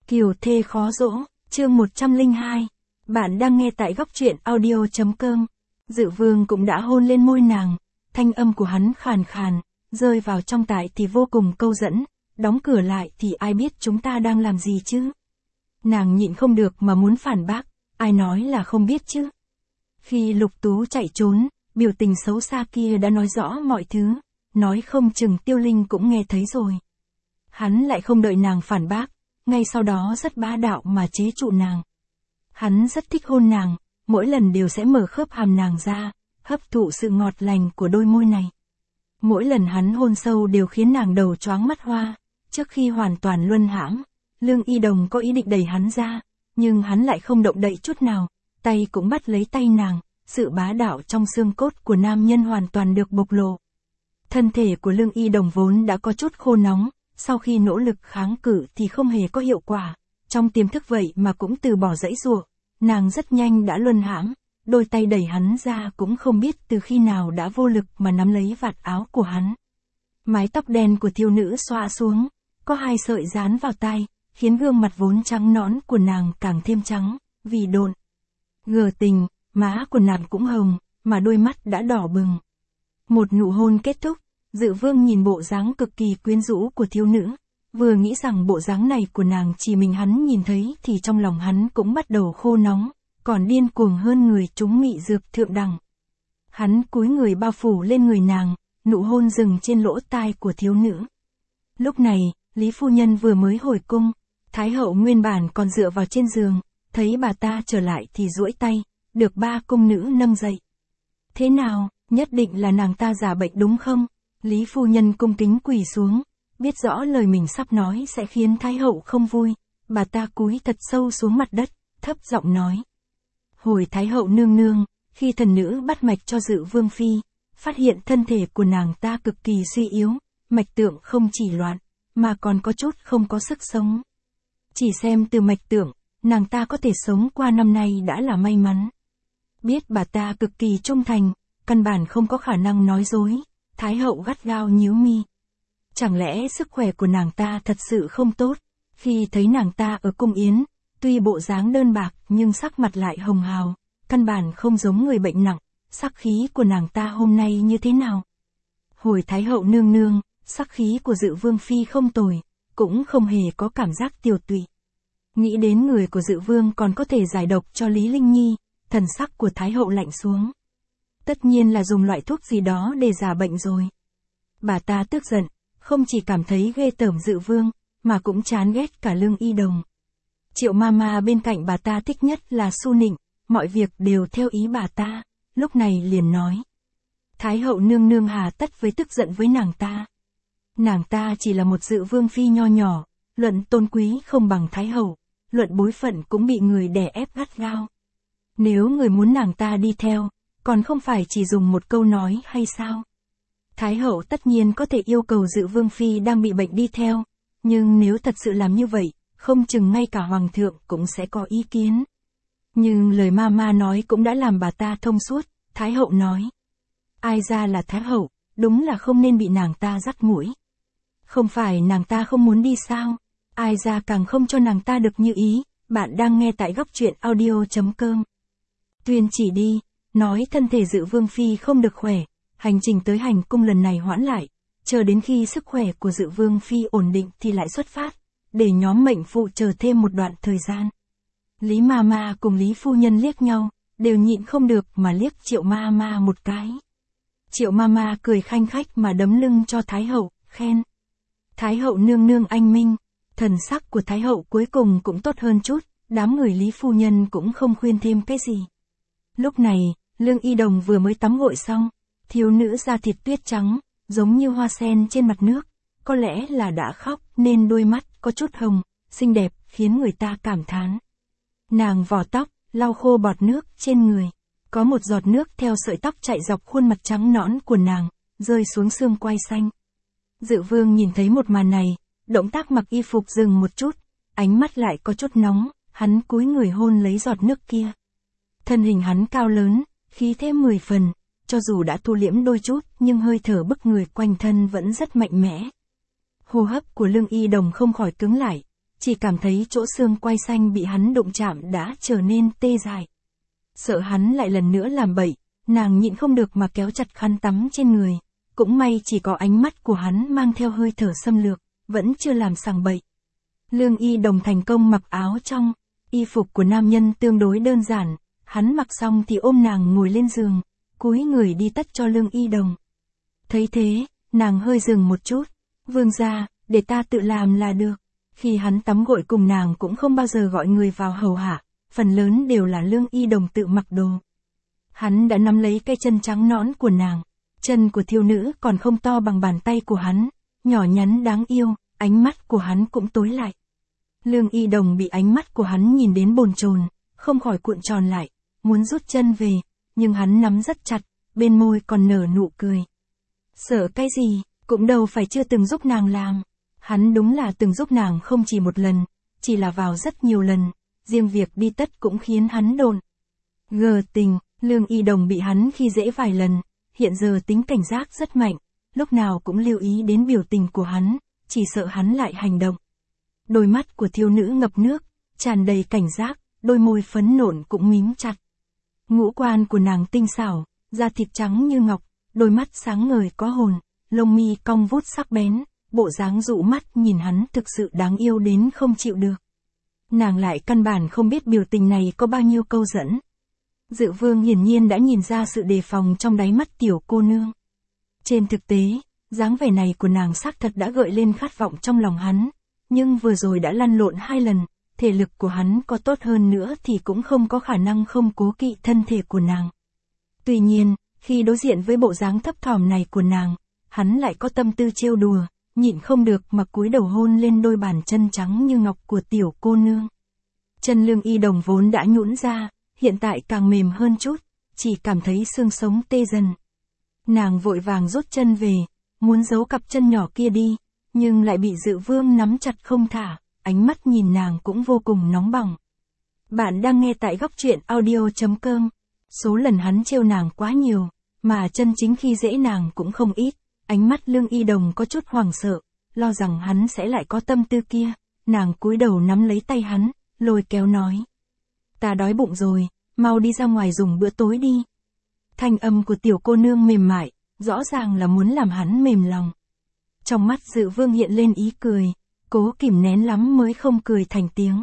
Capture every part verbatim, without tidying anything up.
Kiều thê khó dỗ, chương một trăm lẻ hai. Bạn đang nghe tại góc truyện audio.com. Dự Vương cũng đã hôn lên môi nàng, thanh âm của hắn khàn khàn, rơi vào trong tai thì vô cùng câu dẫn, đóng cửa lại thì ai biết chúng ta đang làm gì chứ? Nàng nhịn không được mà muốn phản bác, ai nói là không biết chứ? Khi Lục Tú chạy trốn, biểu tình xấu xa kia đã nói rõ mọi thứ, nói không chừng Tiêu Linh cũng nghe thấy rồi. Hắn lại không đợi nàng phản bác, ngay sau đó rất bá đạo mà chế trụ nàng. Hắn rất thích hôn nàng, mỗi lần đều sẽ mở khớp hàm nàng ra, hấp thụ sự ngọt lành của đôi môi này. Mỗi lần hắn hôn sâu đều khiến nàng đầu choáng mắt hoa, trước khi hoàn toàn luân hãm, Lương Y Đồng có ý định đẩy hắn ra, nhưng hắn lại không động đậy chút nào, tay cũng bắt lấy tay nàng, sự bá đạo trong xương cốt của nam nhân hoàn toàn được bộc lộ. Thân thể của Lương Y Đồng vốn đã có chút khô nóng, sau khi nỗ lực kháng cự thì không hề có hiệu quả, trong tiềm thức vậy mà cũng từ bỏ dãy giụa, nàng rất nhanh đã luân hãm, đôi tay đẩy hắn ra cũng không biết từ khi nào đã vô lực mà nắm lấy vạt áo của hắn. Mái tóc đen của thiếu nữ xõa xuống, có hai sợi dán vào tai, khiến gương mặt vốn trắng nõn của nàng càng thêm trắng, vì độn. Gờ tình, má của nàng cũng hồng, mà đôi mắt đã đỏ bừng. Một nụ hôn kết thúc, Dự Vương nhìn bộ dáng cực kỳ quyến rũ của thiếu nữ, vừa nghĩ rằng bộ dáng này của nàng chỉ mình hắn nhìn thấy thì trong lòng hắn cũng bắt đầu khô nóng, còn điên cuồng hơn người trúng mị dược thượng đẳng. Hắn cúi người bao phủ lên người nàng, nụ hôn dừng trên lỗ tai của thiếu nữ. Lúc này, Lý phu nhân vừa mới hồi cung, Thái hậu nguyên bản còn dựa vào trên giường, thấy bà ta trở lại thì duỗi tay, được ba cung nữ nâng dậy. Thế nào, nhất định là nàng ta giả bệnh đúng không? Lý phu nhân cung kính quỳ xuống, biết rõ lời mình sắp nói sẽ khiến Thái hậu không vui, bà ta cúi thật sâu xuống mặt đất, thấp giọng nói. Hồi Thái hậu nương nương, khi thần nữ bắt mạch cho Dự Vương phi, phát hiện thân thể của nàng ta cực kỳ suy yếu, mạch tượng không chỉ loạn, mà còn có chút không có sức sống. Chỉ xem từ mạch tượng, nàng ta có thể sống qua năm nay đã là may mắn. Biết bà ta cực kỳ trung thành, căn bản không có khả năng nói dối, Thái hậu gắt gao nhíu mi. Chẳng lẽ sức khỏe của nàng ta thật sự không tốt? Khi thấy nàng ta ở cung yến, tuy bộ dáng đơn bạc nhưng sắc mặt lại hồng hào, căn bản không giống người bệnh nặng, sắc khí của nàng ta hôm nay như thế nào? Hồi Thái hậu nương nương, sắc khí của Dự Vương phi không tồi, cũng không hề có cảm giác tiều tụy. Nghĩ đến người của Dự Vương còn có thể giải độc cho Lý Linh Nhi, thần sắc của Thái hậu lạnh xuống. Tất nhiên là dùng loại thuốc gì đó để giả bệnh rồi. Bà ta tức giận, không chỉ cảm thấy ghê tởm Dự Vương, mà cũng chán ghét cả Lương Y Đồng. Triệu Mama bên cạnh bà ta thích nhất là Su Nịnh, mọi việc đều theo ý bà ta, lúc này liền nói. Thái hậu nương nương hà tất với tức giận với nàng ta. Nàng ta chỉ là một Dự Vương phi nho nhỏ, luận tôn quý không bằng Thái hậu, luận bối phận cũng bị người đè ép gắt gao. Nếu người muốn nàng ta đi theo, còn không phải chỉ dùng một câu nói hay sao? Thái hậu tất nhiên có thể yêu cầu Dự Vương phi đang bị bệnh đi theo, nhưng nếu thật sự làm như vậy, không chừng ngay cả hoàng thượng cũng sẽ có ý kiến. Nhưng lời Mama nói cũng đã làm bà ta thông suốt, Thái hậu nói. Ai ra là Thái hậu, đúng là không nên bị nàng ta dắt mũi. Không phải nàng ta không muốn đi sao? Ai ra càng không cho nàng ta được như ý, bạn đang nghe tại góc truyện audio.com. Tuyên chỉ đi, nói thân thể Dự Vương phi không được khỏe, hành trình tới hành cung lần này hoãn lại, chờ đến khi sức khỏe của Dự Vương phi ổn định thì lại xuất phát, để nhóm mệnh phụ chờ thêm một đoạn thời gian. Lý Mama cùng Lý phu nhân liếc nhau, đều nhịn không được mà liếc Triệu Mama một cái. Triệu Mama cười khanh khách mà đấm lưng cho Thái hậu, khen. Thái hậu nương nương anh minh, thần sắc của Thái hậu cuối cùng cũng tốt hơn chút, đám người Lý phu nhân cũng không khuyên thêm cái gì. Lúc này, Lương Y Đồng vừa mới tắm gội xong, thiếu nữ da thịt tuyết trắng, giống như hoa sen trên mặt nước, có lẽ là đã khóc nên đôi mắt có chút hồng, xinh đẹp, khiến người ta cảm thán. Nàng vò tóc, lau khô bọt nước trên người, có một giọt nước theo sợi tóc chạy dọc khuôn mặt trắng nõn của nàng, rơi xuống xương quai xanh. Dự Vương nhìn thấy một màn này, động tác mặc y phục dừng một chút, ánh mắt lại có chút nóng, hắn cúi người hôn lấy giọt nước kia. Thân hình hắn cao lớn, khí thế mười phần, cho dù đã thu liễm đôi chút nhưng hơi thở bức người quanh thân vẫn rất mạnh mẽ. Hô hấp của Lương Y Đồng không khỏi cứng lại, chỉ cảm thấy chỗ xương quai xanh bị hắn đụng chạm đã trở nên tê dại. Sợ hắn lại lần nữa làm bậy, nàng nhịn không được mà kéo chặt khăn tắm trên người. Cũng may chỉ có ánh mắt của hắn mang theo hơi thở xâm lược, vẫn chưa làm sằng bậy. Lương Y Đồng thành công mặc áo trong, y phục của nam nhân tương đối đơn giản, hắn mặc xong thì ôm nàng ngồi lên giường, cúi người đi tất cho Lương Y Đồng. Thấy thế, nàng hơi dừng một chút, vương gia, để ta tự làm là được. Khi hắn tắm gội cùng nàng cũng không bao giờ gọi người vào hầu hạ, phần lớn đều là Lương Y Đồng tự mặc đồ. Hắn đã nắm lấy cái chân trắng nõn của nàng, chân của thiếu nữ còn không to bằng bàn tay của hắn, nhỏ nhắn đáng yêu, ánh mắt của hắn cũng tối lại. Lương Y Đồng bị ánh mắt của hắn nhìn đến bồn chồn, không khỏi cuộn tròn lại, muốn rút chân về, nhưng hắn nắm rất chặt, bên môi còn nở nụ cười. Sợ cái gì, cũng đâu phải chưa từng giúp nàng làm. Hắn đúng là từng giúp nàng không chỉ một lần, chỉ là vào rất nhiều lần, riêng việc đi tất cũng khiến hắn đồn. Gờ tình, Lương Y Đồng bị hắn khi dễ vài lần, hiện giờ tính cảnh giác rất mạnh, lúc nào cũng lưu ý đến biểu tình của hắn, chỉ sợ hắn lại hành động. Đôi mắt của thiếu nữ ngập nước, tràn đầy cảnh giác, đôi môi phấn nộn cũng mím chặt. Ngũ quan của nàng tinh xảo, da thịt trắng như ngọc, đôi mắt sáng ngời có hồn, lông mi cong vút sắc bén, bộ dáng dụ mắt nhìn hắn thực sự đáng yêu đến không chịu được. Nàng lại căn bản không biết biểu tình này có bao nhiêu câu dẫn. Dự Vương hiển nhiên đã nhìn ra sự đề phòng trong đáy mắt tiểu cô nương. Trên thực tế, dáng vẻ này của nàng xác thật đã gợi lên khát vọng trong lòng hắn, nhưng vừa rồi đã lăn lộn hai lần, thể lực của hắn có tốt hơn nữa thì cũng không có khả năng không cố kỵ thân thể của nàng. Tuy nhiên, khi đối diện với bộ dáng thấp thỏm này của nàng, hắn lại có tâm tư trêu đùa, nhịn không được mà cúi đầu hôn lên đôi bàn chân trắng như ngọc của tiểu cô nương. Chân Lương Y Đồng vốn đã nhũn ra, hiện tại càng mềm hơn chút, chỉ cảm thấy xương sống tê dần. Nàng vội vàng rút chân về, muốn giấu cặp chân nhỏ kia đi, nhưng lại bị Dự Vương nắm chặt không thả, ánh mắt nhìn nàng cũng vô cùng nóng bỏng. Bạn đang nghe tại góc truyện audio chấm com. Số lần hắn trêu nàng quá nhiều, mà chân chính khi dễ nàng cũng không ít, ánh mắt Lương Y Đồng có chút hoảng sợ, lo rằng hắn sẽ lại có tâm tư kia, nàng cúi đầu nắm lấy tay hắn, lôi kéo nói. Ta đói bụng rồi, mau đi ra ngoài dùng bữa tối đi. Thanh âm của tiểu cô nương mềm mại, rõ ràng là muốn làm hắn mềm lòng. Trong mắt Dự Vương hiện lên ý cười, cố kìm nén lắm mới không cười thành tiếng.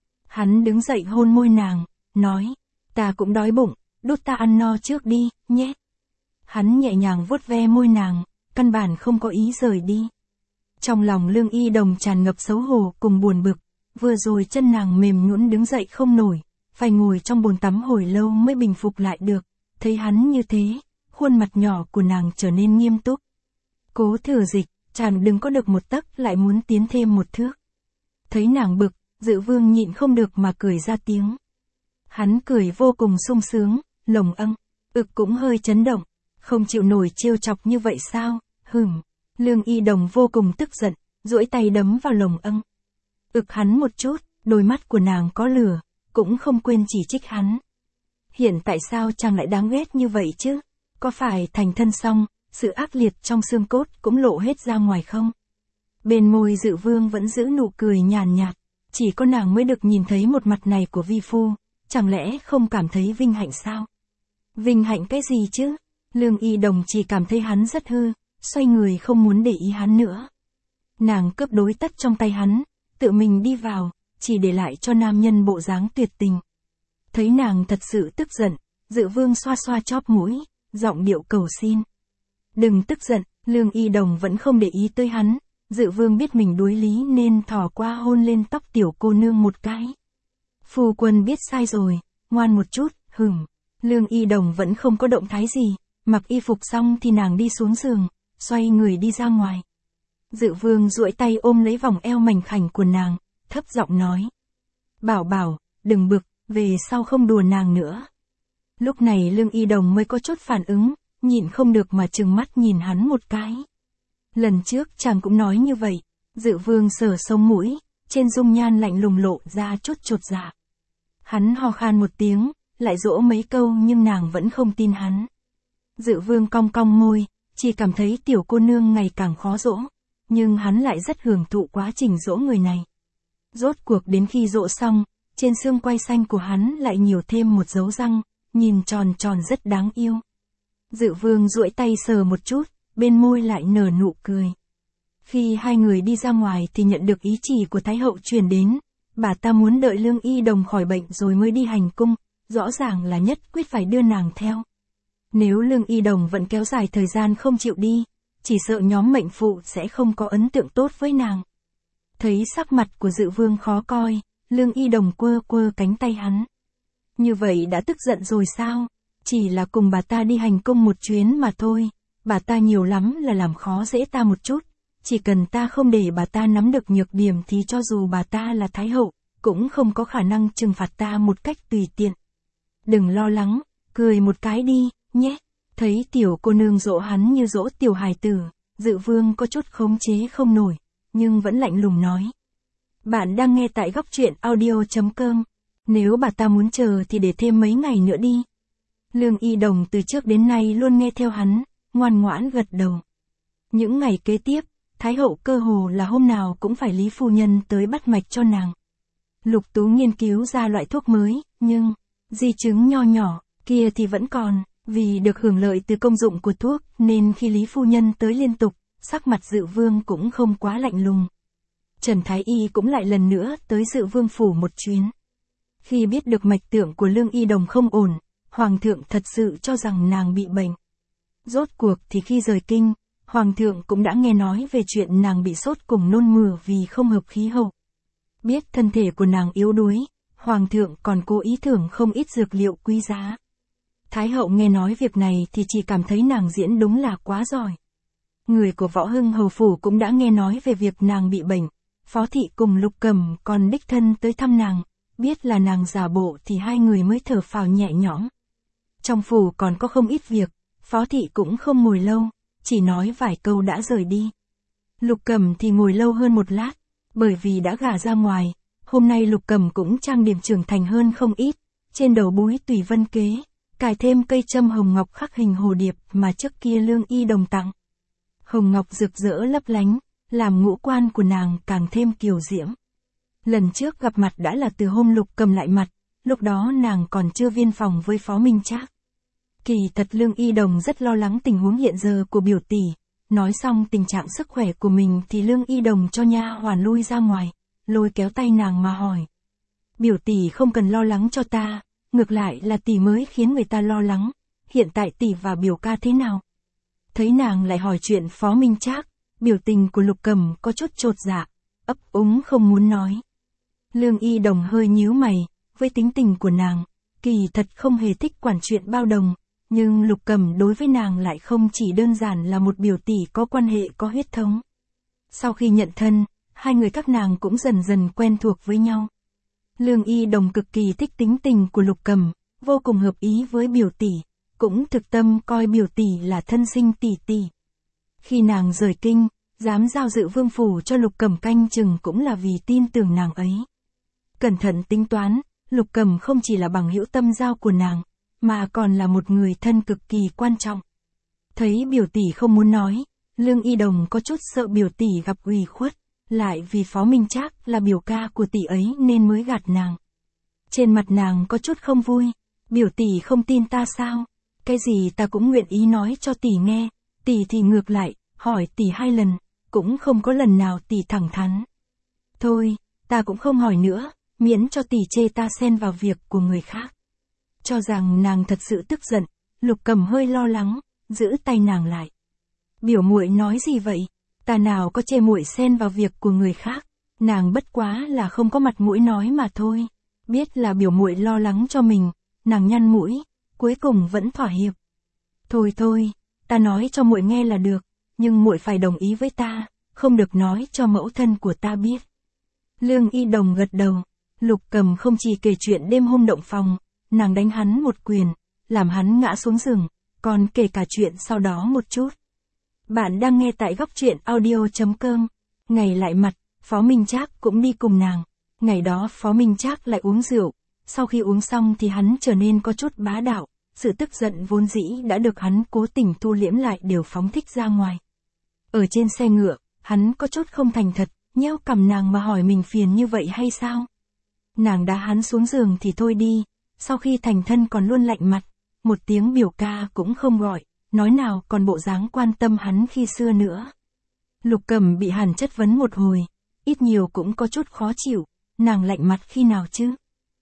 Hắn đứng dậy hôn môi nàng, nói, ta cũng đói bụng, đút ta ăn no trước đi, nhé. Hắn nhẹ nhàng vuốt ve môi nàng, căn bản không có ý rời đi. Trong lòng Lương Y Đồng tràn ngập xấu hổ cùng buồn bực, vừa rồi chân nàng mềm nhũn đứng dậy không nổi, phải ngồi trong bồn tắm hồi lâu mới bình phục lại được. Thấy hắn như thế, khuôn mặt nhỏ của nàng trở nên nghiêm túc. Cố Thừa Dịch, chàng đừng có được một tấc lại muốn tiến thêm một thước. Thấy nàng bực, Dự Vương nhịn không được mà cười ra tiếng. Hắn cười vô cùng sung sướng, lồng âng, ực cũng hơi chấn động, không chịu nổi trêu chọc như vậy sao, hửm. Lương Y Đồng vô cùng tức giận, duỗi tay đấm vào lồng âng. Ực hắn một chút, đôi mắt của nàng có lửa, cũng không quên chỉ trích hắn. Hiện tại sao chàng lại đáng ghét như vậy chứ? Có phải thành thân xong, sự ác liệt trong xương cốt cũng lộ hết ra ngoài không? Bên môi Dự Vương vẫn giữ nụ cười nhàn nhạt, chỉ có nàng mới được nhìn thấy một mặt này của vi phu, chẳng lẽ không cảm thấy vinh hạnh sao? Vinh hạnh cái gì chứ? Lương Y Đồng chỉ cảm thấy hắn rất hư, xoay người không muốn để ý hắn nữa. Nàng cướp đối tất trong tay hắn, tự mình đi vào, chỉ để lại cho nam nhân bộ dáng tuyệt tình. Thấy nàng thật sự tức giận, Dự Vương xoa xoa chóp mũi, giọng điệu cầu xin. Đừng tức giận, Lương Y Đồng vẫn không để ý tới hắn, Dự Vương biết mình đuối lý nên thò qua hôn lên tóc tiểu cô nương một cái. Phu quân biết sai rồi, ngoan một chút, hửm. Lương Y Đồng vẫn không có động thái gì, mặc y phục xong thì nàng đi xuống giường, xoay người đi ra ngoài. Dự Vương duỗi tay ôm lấy vòng eo mảnh khảnh của nàng, thấp giọng nói. Bảo bảo, đừng bực, về sau không đùa nàng nữa. Lúc này Lương Y Đồng mới có chút phản ứng, nhịn không được mà trừng mắt nhìn hắn một cái. Lần trước chàng cũng nói như vậy, Dự Vương sờ sống mũi, trên dung nhan lạnh lùng lộ ra chút chột dạ. Hắn ho khan một tiếng, lại dỗ mấy câu nhưng nàng vẫn không tin hắn. Dự Vương cong cong môi, chỉ cảm thấy tiểu cô nương ngày càng khó dỗ, nhưng hắn lại rất hưởng thụ quá trình dỗ người này. Rốt cuộc đến khi dỗ xong, trên xương quai xanh của hắn lại nhiều thêm một dấu răng, nhìn tròn tròn rất đáng yêu. Dự Vương duỗi tay sờ một chút, bên môi lại nở nụ cười. Khi hai người đi ra ngoài thì nhận được ý chỉ của Thái hậu truyền đến, bà ta muốn đợi Lương Y Đồng khỏi bệnh rồi mới đi hành cung, rõ ràng là nhất quyết phải đưa nàng theo. Nếu Lương Y Đồng vẫn kéo dài thời gian không chịu đi, chỉ sợ nhóm mệnh phụ sẽ không có ấn tượng tốt với nàng. Thấy sắc mặt của Dự Vương khó coi, Lương Y Đồng quơ quơ cánh tay hắn. Như vậy đã tức giận rồi sao? Chỉ là cùng bà ta đi hành cung một chuyến mà thôi, bà ta nhiều lắm là làm khó dễ ta một chút, chỉ cần ta không để bà ta nắm được nhược điểm thì cho dù bà ta là Thái hậu, cũng không có khả năng trừng phạt ta một cách tùy tiện. Đừng lo lắng, cười một cái đi, nhé. Thấy tiểu cô nương dỗ hắn như dỗ tiểu hài tử, Dự Vương có chút khống chế không nổi, nhưng vẫn lạnh lùng nói. Bạn đang nghe tại góc truyện audio chấm com, nếu bà ta muốn chờ thì để thêm mấy ngày nữa đi. Lương Y Đồng từ trước đến nay luôn nghe theo hắn, ngoan ngoãn gật đầu. Những ngày kế tiếp, Thái hậu cơ hồ là hôm nào cũng phải Lý phu nhân tới bắt mạch cho nàng. Lục Tú nghiên cứu ra loại thuốc mới, nhưng di chứng nho nhỏ kia thì vẫn còn, vì được hưởng lợi từ công dụng của thuốc nên khi Lý phu nhân tới liên tục, sắc mặt Dự Vương cũng không quá lạnh lùng. Trần Thái Y cũng lại lần nữa tới Dự Vương phủ một chuyến. Khi biết được mạch tượng của Lương Y Đồng không ổn, Hoàng thượng thật sự cho rằng nàng bị bệnh. Rốt cuộc thì khi rời kinh, Hoàng thượng cũng đã nghe nói về chuyện nàng bị sốt cùng nôn mửa vì không hợp khí hậu. Biết thân thể của nàng yếu đuối, Hoàng thượng còn cố ý thưởng không ít dược liệu quý giá. Thái hậu nghe nói việc này thì chỉ cảm thấy nàng diễn đúng là quá giỏi. Người của Võ Hưng hầu phủ cũng đã nghe nói về việc nàng bị bệnh, Phó thị cùng Lục Cẩm còn đích thân tới thăm nàng, biết là nàng giả bộ thì hai người mới thở phào nhẹ nhõm. Trong phủ còn có không ít việc, Phó thị cũng không ngồi lâu, chỉ nói vài câu đã rời đi. Lục Cẩm thì ngồi lâu hơn một lát, bởi vì đã gả ra ngoài, hôm nay Lục Cẩm cũng trang điểm trưởng thành hơn không ít, trên đầu búi tùy vân kế, cài thêm cây châm hồng ngọc khắc hình hồ điệp mà trước kia Lương Y Đồng tặng. Hồng ngọc rực rỡ lấp lánh, làm ngũ quan của nàng càng thêm kiều diễm. Lần trước gặp mặt đã là từ hôm Lục Cẩm lại mặt, lúc đó nàng còn chưa viên phòng với Phó Minh Trác. Kỳ thật Lương Y Đồng rất lo lắng tình huống hiện giờ của biểu tỷ, nói xong tình trạng sức khỏe của mình thì Lương Y Đồng cho nha hoàn lui ra ngoài, lôi kéo tay nàng mà hỏi. Biểu tỷ không cần lo lắng cho ta, ngược lại là tỷ mới khiến người ta lo lắng, hiện tại tỷ và biểu ca thế nào? Thấy nàng lại hỏi chuyện Phó Minh Trác, biểu tình của Lục Cẩm có chút chột dạ, ấp úng không muốn nói. Lương Y Đồng hơi nhíu mày, với tính tình của nàng, kỳ thật không hề thích quản chuyện bao đồng, nhưng Lục Cẩm đối với nàng lại không chỉ đơn giản là một biểu tỷ có quan hệ có huyết thống. Sau khi nhận thân, hai người các nàng cũng dần dần quen thuộc với nhau. Lương Y Đồng cực kỳ thích tính tình của Lục Cẩm, vô cùng hợp ý với biểu tỷ, cũng thực tâm coi biểu tỷ là thân sinh tỷ tỷ. Khi nàng rời kinh, dám giao Dự Vương phủ cho Lục Cẩm canh chừng cũng là vì tin tưởng nàng ấy. Cẩn thận tính toán, Lục Cẩm không chỉ là bằng hữu tâm giao của nàng, mà còn là một người thân cực kỳ quan trọng. Thấy biểu tỷ không muốn nói, Lương Y Đồng có chút sợ biểu tỷ gặp ủy khuất, lại vì Phó Minh Trác là biểu ca của tỷ ấy nên mới gạt nàng. Trên mặt nàng có chút không vui, biểu tỷ không tin ta sao? Cái gì ta cũng nguyện ý nói cho tỷ nghe, tỷ thì ngược lại, hỏi tỷ hai lần, cũng không có lần nào tỷ thẳng thắn. Thôi, ta cũng không hỏi nữa, miễn cho tỷ chê ta xen vào việc của người khác. Cho rằng nàng thật sự tức giận, Lục Cẩm hơi lo lắng, giữ tay nàng lại. Biểu muội nói gì vậy? Ta nào có chê muội xen vào việc của người khác, nàng bất quá là không có mặt mũi nói mà thôi. Biết là biểu muội lo lắng cho mình, nàng nhăn mũi, cuối cùng vẫn thỏa hiệp. Thôi thôi, ta nói cho muội nghe là được, nhưng muội phải đồng ý với ta, không được nói cho mẫu thân của ta biết. Lương Y Đồng gật đầu, Lục Cẩm không chỉ kể chuyện đêm hôm động phòng, nàng đánh hắn một quyền, làm hắn ngã xuống giường, còn kể cả chuyện sau đó một chút. Bạn đang nghe tại góc truyện audio chấm com. Ngày lại mặt, Phó Minh Trác cũng đi cùng nàng. Ngày đó Phó Minh Trác lại uống rượu, sau khi uống xong thì hắn trở nên có chút bá đạo, sự tức giận vốn dĩ đã được hắn cố tình thu liễm lại đều phóng thích ra ngoài. Ở trên xe ngựa, hắn có chút không thành thật, nhéo cằm nàng mà hỏi mình phiền như vậy hay sao? Nàng đá hắn xuống giường thì thôi đi, sau khi thành thân còn luôn lạnh mặt, một tiếng biểu ca cũng không gọi, nói nào còn bộ dáng quan tâm hắn khi xưa nữa. Lục Cẩm bị hắn chất vấn một hồi, ít nhiều cũng có chút khó chịu, nàng lạnh mặt khi nào chứ?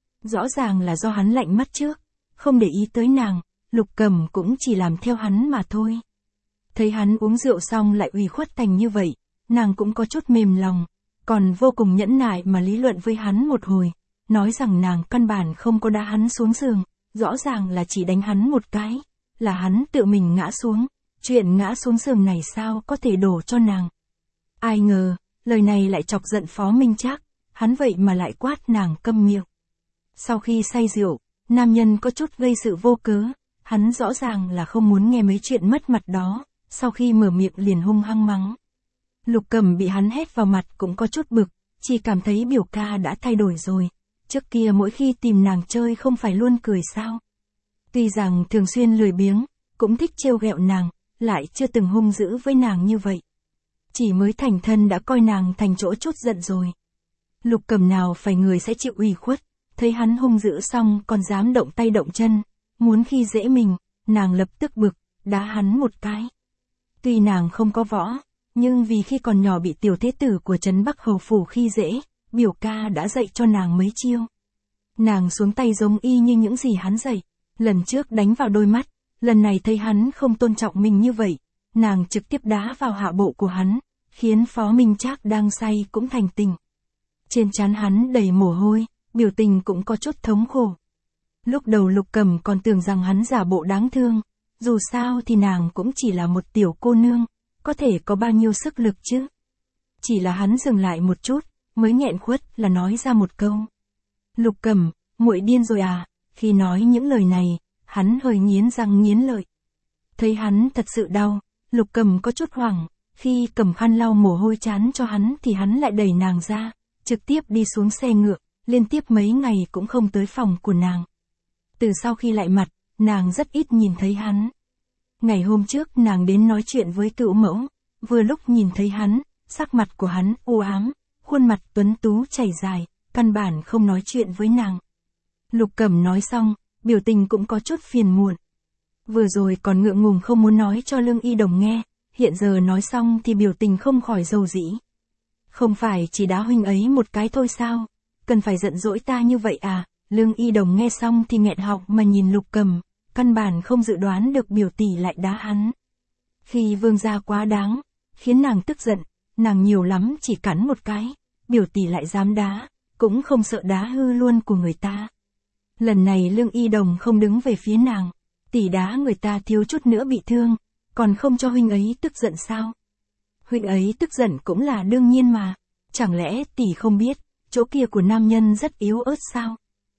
Rõ ràng là do hắn lạnh mắt trước, không để ý tới nàng, Lục Cẩm cũng chỉ làm theo hắn mà thôi. Thấy hắn uống rượu xong lại ủy khuất thành như vậy, nàng cũng có chút mềm lòng, còn vô cùng nhẫn nại mà lý luận với hắn một hồi, nói rằng nàng căn bản không có đá hắn xuống giường, rõ ràng là chỉ đánh hắn một cái, là hắn tự mình ngã xuống, chuyện ngã xuống giường này sao có thể đổ cho nàng. Ai ngờ, lời này lại chọc giận Phó Minh Trác, hắn vậy mà lại quát nàng câm miệng. Sau khi say rượu, nam nhân có chút gây sự vô cớ, hắn rõ ràng là không muốn nghe mấy chuyện mất mặt đó, sau khi mở miệng liền hung hăng mắng. Lục Cẩm bị hắn hét vào mặt cũng có chút bực, chỉ cảm thấy biểu ca đã thay đổi rồi, trước kia mỗi khi tìm nàng chơi không phải luôn cười sao. Tuy rằng thường xuyên lười biếng, cũng thích trêu ghẹo nàng, lại chưa từng hung dữ với nàng như vậy. Chỉ mới thành thân đã coi nàng thành chỗ chút giận rồi. Lục Cẩm nào phải người sẽ chịu ủy khuất, thấy hắn hung dữ xong còn dám động tay động chân, muốn khi dễ mình, nàng lập tức bực, đá hắn một cái. Tuy nàng không có võ, nhưng vì khi còn nhỏ bị tiểu thế tử của trấn Bắc Hầu phủ khi dễ, biểu ca đã dạy cho nàng mấy chiêu. Nàng xuống tay giống y như những gì hắn dạy, lần trước đánh vào đôi mắt, lần này thấy hắn không tôn trọng mình như vậy, nàng trực tiếp đá vào hạ bộ của hắn, khiến Phó Minh Trác đang say cũng thành tình. Trên trán hắn đầy mồ hôi, biểu tình cũng có chút thống khổ. Lúc đầu Lục Cẩm còn tưởng rằng hắn giả bộ đáng thương, dù sao thì nàng cũng chỉ là một tiểu cô nương, có thể có bao nhiêu sức lực chứ. Chỉ là hắn dừng lại một chút, mới nghẹn khuất là nói ra một câu. Lục Cẩm, muội điên rồi à? Khi nói những lời này, hắn hơi nghiến răng nghiến lợi. Thấy hắn thật sự đau, Lục Cẩm có chút hoảng, khi cầm khăn lau mồ hôi trán cho hắn thì hắn lại đẩy nàng ra, trực tiếp đi xuống xe ngựa, liên tiếp mấy ngày cũng không tới phòng của nàng. Từ sau khi lại mặt, nàng rất ít nhìn thấy hắn. Ngày hôm trước nàng đến nói chuyện với cựu mẫu, vừa lúc nhìn thấy hắn, sắc mặt của hắn u ám, khuôn mặt tuấn tú chảy dài, căn bản không nói chuyện với nàng. Lục Cẩm nói xong, biểu tình cũng có chút phiền muộn. Vừa rồi còn ngượng ngùng không muốn nói cho Lương Y Đồng nghe, hiện giờ nói xong thì biểu tình không khỏi dầu dĩ. Không phải chỉ đá huynh ấy một cái thôi sao? Cần phải giận dỗi ta như vậy à? Lương Y Đồng nghe xong thì nghẹn họng mà nhìn Lục Cẩm, căn bản không dự đoán được biểu tỷ lại đá hắn. Khi vương gia quá đáng, khiến nàng tức giận, nàng nhiều lắm chỉ cắn một cái, biểu tỷ lại dám đá, cũng không sợ đá hư luôn của người ta. Lần này Lương Y Đồng không đứng về phía nàng, tỷ đá người ta thiếu chút nữa bị thương, còn không cho huynh ấy tức giận sao? Huynh ấy tức giận cũng là đương nhiên mà, chẳng lẽ tỷ không biết, chỗ kia của nam nhân rất yếu ớt sao?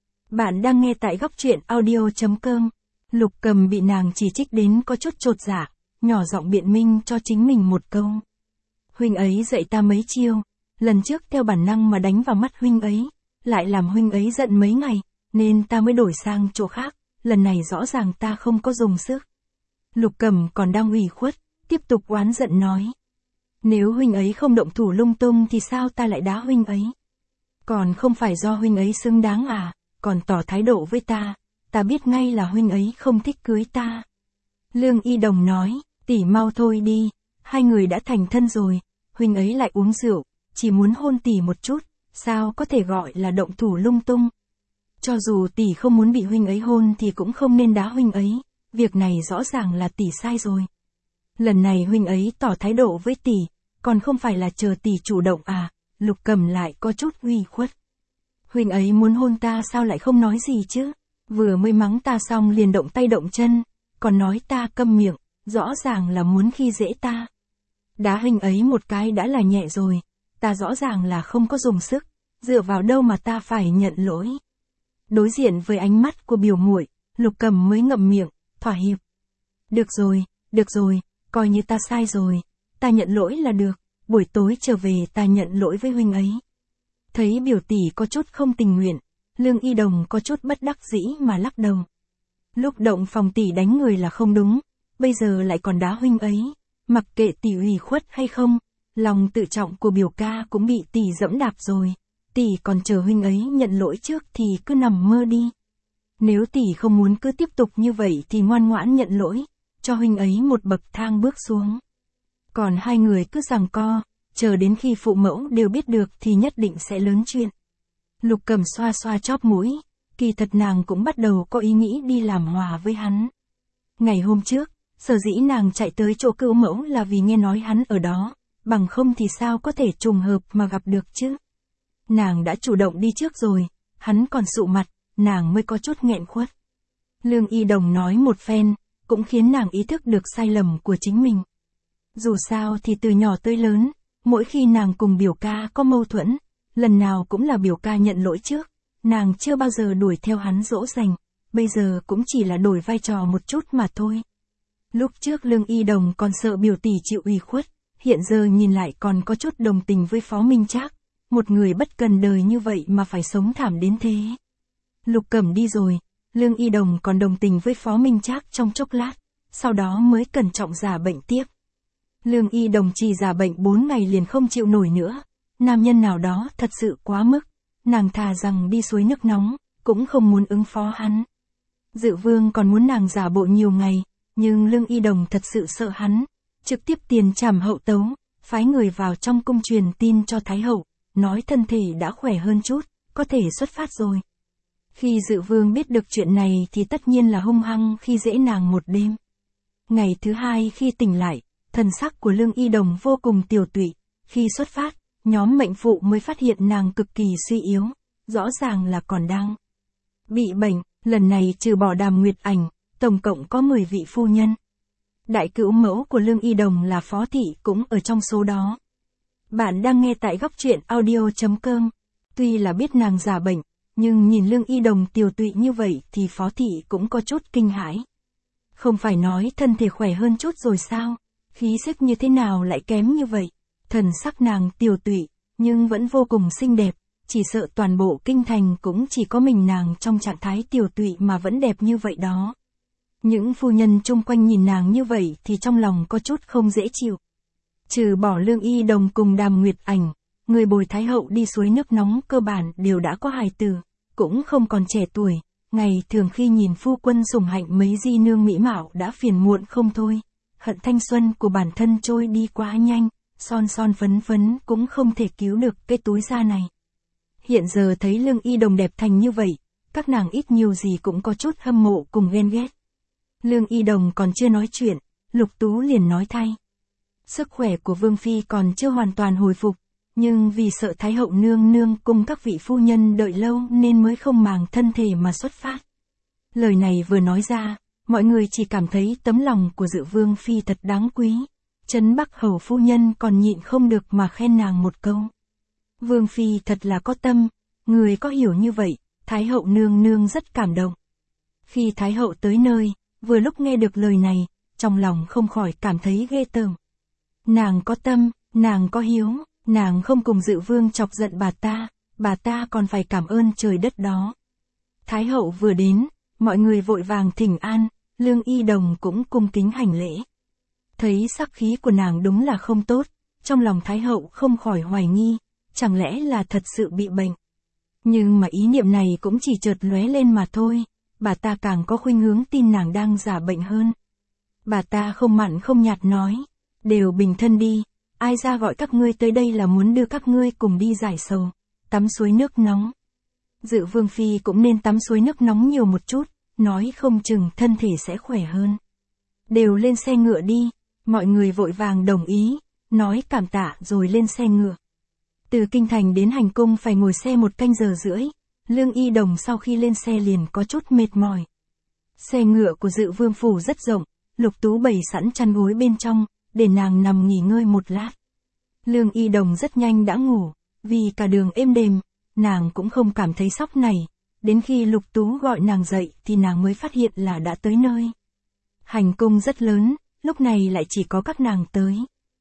Bạn đang nghe tại góc truyện audio chấm com. Lục Cẩm bị nàng chỉ trích đến có chút chột dạ, nhỏ giọng biện minh cho chính mình một câu. Huynh ấy dạy ta mấy chiêu, lần trước theo bản năng mà đánh vào mắt huynh ấy, lại làm huynh ấy giận mấy ngày, nên ta mới đổi sang chỗ khác, lần này rõ ràng ta không có dùng sức. Lục Cẩm còn đang ủy khuất, tiếp tục oán giận nói. Nếu huynh ấy không động thủ lung tung thì sao ta lại đá huynh ấy? Còn không phải do huynh ấy xứng đáng à, còn tỏ thái độ với ta, ta biết ngay là huynh ấy không thích cưới ta. Lương Y Đồng nói, tỷ mau thôi đi, hai người đã thành thân rồi, huynh ấy lại uống rượu, chỉ muốn hôn tỷ một chút, sao có thể gọi là động thủ lung tung. Cho dù tỷ không muốn bị huynh ấy hôn thì cũng không nên đá huynh ấy, việc này rõ ràng là tỷ sai rồi. Lần này huynh ấy tỏ thái độ với tỷ, còn không phải là chờ tỷ chủ động à? Lục Cẩm lại có chút uy khuất. Huynh ấy muốn hôn ta sao lại không nói gì chứ? Vừa mới mắng ta xong liền động tay động chân, còn nói ta câm miệng, rõ ràng là muốn khi dễ ta. Đá huynh ấy một cái đã là nhẹ rồi, ta rõ ràng là không có dùng sức, dựa vào đâu mà ta phải nhận lỗi. Đối diện với ánh mắt của biểu muội, Lục Cẩm mới ngậm miệng, thỏa hiệp. Được rồi, được rồi, coi như ta sai rồi, ta nhận lỗi là được, buổi tối trở về ta nhận lỗi với huynh ấy. Thấy biểu tỷ có chút không tình nguyện, Lương Y Đồng có chút bất đắc dĩ mà lắc đầu. Lúc động phòng tỷ đánh người là không đúng, bây giờ lại còn đá huynh ấy, mặc kệ tỷ ủy khuất hay không, lòng tự trọng của biểu ca cũng bị tỷ dẫm đạp rồi, tỷ còn chờ huynh ấy nhận lỗi trước thì cứ nằm mơ đi. Nếu tỷ không muốn cứ tiếp tục như vậy thì ngoan ngoãn nhận lỗi, cho huynh ấy một bậc thang bước xuống. Còn hai người cứ giằng co, chờ đến khi phụ mẫu đều biết được thì nhất định sẽ lớn chuyện. Lục Cẩm xoa xoa chóp mũi, kỳ thật nàng cũng bắt đầu có ý nghĩ đi làm hòa với hắn. Ngày hôm trước, sở dĩ nàng chạy tới chỗ cữu mẫu là vì nghe nói hắn ở đó, bằng không thì sao có thể trùng hợp mà gặp được chứ. Nàng đã chủ động đi trước rồi, hắn còn sụ mặt, nàng mới có chút nghẹn khuất. Lương Y Đồng nói một phen, cũng khiến nàng ý thức được sai lầm của chính mình. Dù sao thì từ nhỏ tới lớn, mỗi khi nàng cùng biểu ca có mâu thuẫn, lần nào cũng là biểu ca nhận lỗi trước, nàng chưa bao giờ đuổi theo hắn dỗ dành, bây giờ cũng chỉ là đổi vai trò một chút mà thôi. Lúc trước Lương Y Đồng còn sợ biểu tỷ chịu ủy khuất, hiện giờ nhìn lại còn có chút đồng tình với Phó Minh Trác, một người bất cần đời như vậy mà phải sống thảm đến thế. Lục Cẩm đi rồi, Lương Y Đồng còn đồng tình với Phó Minh Trác trong chốc lát, sau đó mới cẩn trọng giả bệnh tiếp. Lương Y Đồng chỉ giả bệnh bốn ngày liền không chịu nổi nữa, nam nhân nào đó thật sự quá mức, nàng thà rằng đi suối nước nóng, cũng không muốn ứng phó hắn. Dự Vương còn muốn nàng giả bộ nhiều ngày, nhưng Lương Y Đồng thật sự sợ hắn, trực tiếp tiền trảm hậu tấu, phái người vào trong cung truyền tin cho Thái Hậu, nói thân thể đã khỏe hơn chút, có thể xuất phát rồi. Khi Dự Vương biết được chuyện này thì tất nhiên là hung hăng khi dễ nàng một đêm. Ngày thứ hai khi tỉnh lại, thần sắc của Lương Y Đồng vô cùng tiều tụy, khi xuất phát, nhóm mệnh phụ mới phát hiện nàng cực kỳ suy yếu, rõ ràng là còn đang bị bệnh, lần này trừ bỏ Đàm Nguyệt Ảnh, tổng cộng có mười vị phu nhân. Đại cữu mẫu của Lương Y Đồng là Phó Thị cũng ở trong số đó. Bạn đang nghe tại góc truyện audio chấm com. Tuy là biết nàng giả bệnh, nhưng nhìn Lương Y Đồng tiều tụy như vậy thì Phó Thị cũng có chút kinh hãi. Không phải nói thân thể khỏe hơn chút rồi sao, khí sắc như thế nào lại kém như vậy. Thần sắc nàng tiều tụy, nhưng vẫn vô cùng xinh đẹp, chỉ sợ toàn bộ kinh thành cũng chỉ có mình nàng trong trạng thái tiều tụy mà vẫn đẹp như vậy đó. Những phu nhân chung quanh nhìn nàng như vậy thì trong lòng có chút không dễ chịu. Trừ bỏ Lương Y Đồng cùng Đàm Nguyệt Ảnh, người bồi Thái Hậu đi suối nước nóng cơ bản đều đã có hài tử, cũng không còn trẻ tuổi, ngày thường khi nhìn phu quân sủng hạnh mấy di nương mỹ mạo đã phiền muộn không thôi, hận thanh xuân của bản thân trôi đi quá nhanh, son son phấn phấn cũng không thể cứu được cái túi da này. Hiện giờ thấy Lương Y Đồng đẹp thành như vậy, các nàng ít nhiều gì cũng có chút hâm mộ cùng ghen ghét. Lương Y Đồng còn chưa nói chuyện, Lục Tú liền nói thay. Sức khỏe của Vương Phi còn chưa hoàn toàn hồi phục, nhưng vì sợ Thái Hậu nương nương cùng các vị phu nhân đợi lâu nên mới không màng thân thể mà xuất phát. Lời này vừa nói ra, mọi người chỉ cảm thấy tấm lòng của Dự Vương Phi thật đáng quý. Trấn Bắc Hầu phu nhân còn nhịn không được mà khen nàng một câu. Vương Phi thật là có tâm, người có hiểu như vậy, Thái Hậu nương nương rất cảm động. Khi Thái Hậu tới nơi, vừa lúc nghe được lời này, trong lòng không khỏi cảm thấy ghê tởm. Nàng có tâm, nàng có hiếu, nàng không cùng Dự Vương chọc giận bà ta, bà ta còn phải cảm ơn trời đất đó. Thái Hậu vừa đến, mọi người vội vàng thỉnh an, Lương Y Đồng cũng cung kính hành lễ. Thấy sắc khí của nàng đúng là không tốt, trong lòng Thái Hậu không khỏi hoài nghi, chẳng lẽ là thật sự bị bệnh. Nhưng mà ý niệm này cũng chỉ chợt lóe lên mà thôi, bà ta càng có khuynh hướng tin nàng đang giả bệnh hơn. Bà ta không mặn không nhạt nói, đều bình thân đi, ai ra gọi các ngươi tới đây là muốn đưa các ngươi cùng đi giải sầu, tắm suối nước nóng. Dự Vương Phi cũng nên tắm suối nước nóng nhiều một chút, nói không chừng thân thể sẽ khỏe hơn. Đều lên xe ngựa đi, mọi người vội vàng đồng ý, nói cảm tạ rồi lên xe ngựa. Từ kinh thành đến hành cung phải ngồi xe một canh giờ rưỡi, Lương Y Đồng sau khi lên xe liền có chút mệt mỏi. Xe ngựa của Dự Vương phủ rất rộng, Lục Tú bày sẵn chăn gối bên trong, để nàng nằm nghỉ ngơi một lát. Lương Y Đồng rất nhanh đã ngủ, vì cả đường êm đềm, nàng cũng không cảm thấy sốc này, đến khi Lục Tú gọi nàng dậy thì nàng mới phát hiện là đã tới nơi. Hành cung rất lớn, lúc này lại chỉ có các nàng tới.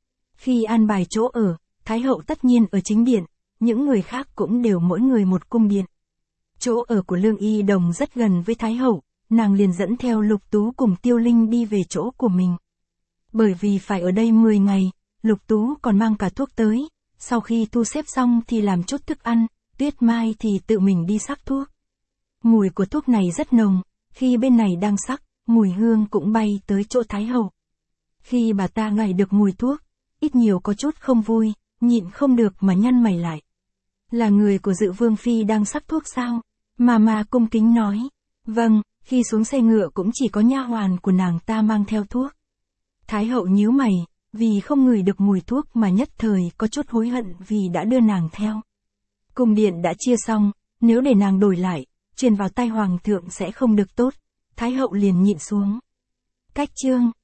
Khi an bài chỗ ở, Thái Hậu tất nhiên ở chính điện, những người khác cũng đều mỗi người một cung điện. Chỗ ở của Lương Y Đồng rất gần với Thái Hậu, nàng liền dẫn theo Lục Tú cùng Tiêu Linh đi về chỗ của mình. Bởi vì phải ở đây mười ngày, Lục Tú còn mang cả thuốc tới, sau khi thu xếp xong thì làm chút thức ăn, Tuyết Mai thì tự mình đi sắc thuốc. Mùi của thuốc này rất nồng, khi bên này đang sắc, mùi hương cũng bay tới chỗ Thái hậu. Khi bà ta ngửi được mùi thuốc, ít nhiều có chút không vui, nhịn không được mà nhăn mày lại. Là người của Dự Vương Phi đang sắc thuốc sao? Mà mà cung kính nói. Vâng, khi xuống xe ngựa cũng chỉ có nha hoàn của nàng ta mang theo thuốc. Thái hậu nhíu mày, vì không ngửi được mùi thuốc mà nhất thời có chút hối hận vì đã đưa nàng theo. Cung điện đã chia xong, nếu để nàng đổi lại, truyền vào tai hoàng thượng sẽ không được tốt. Thái hậu liền nhịn xuống. Cách chương